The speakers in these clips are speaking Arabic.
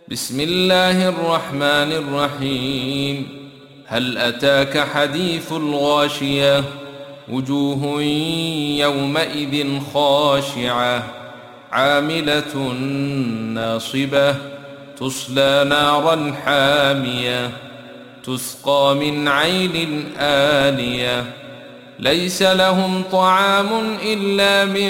بسم الله الرحمن الرحيم. هل أتاك حديث الغاشية؟ وجوه يومئذ خاشعة عاملة ناصبة تصلى نارا حامية تسقى من عين آنية ليس لهم طعام إلا من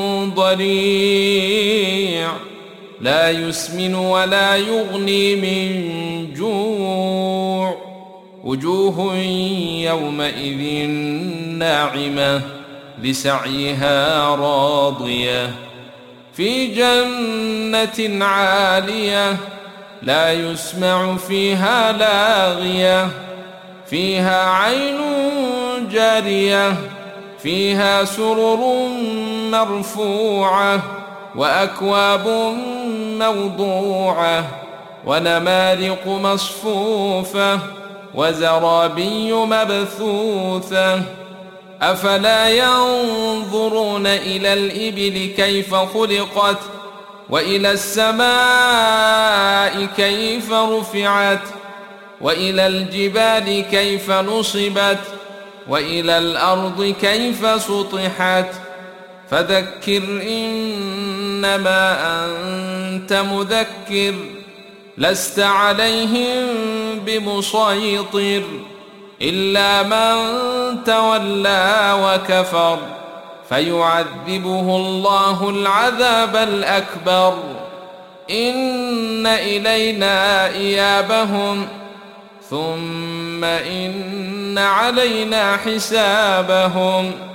ضريع لا يسمن ولا يغني من جوع وجوه يومئذ ناعمة لسعيها راضية في جنة عالية لا يسمع فيها لاغية فيها عين جارية فيها سرر مرفوعة وأكواب موضوعة ونمارق مصفوفة وزرابي مبثوثة أفلا ينظرون إلى الإبل كيف خلقت وإلى السماء كيف رفعت وإلى الجبال كيف نصبت وإلى الأرض كيف سطحت فذكر إنما أنت مذكر لست عليهم بمسيطر إلا من تولى وكفر فيعذبه الله العذاب الأكبر إن إلينا إيابهم ثم إن علينا حسابهم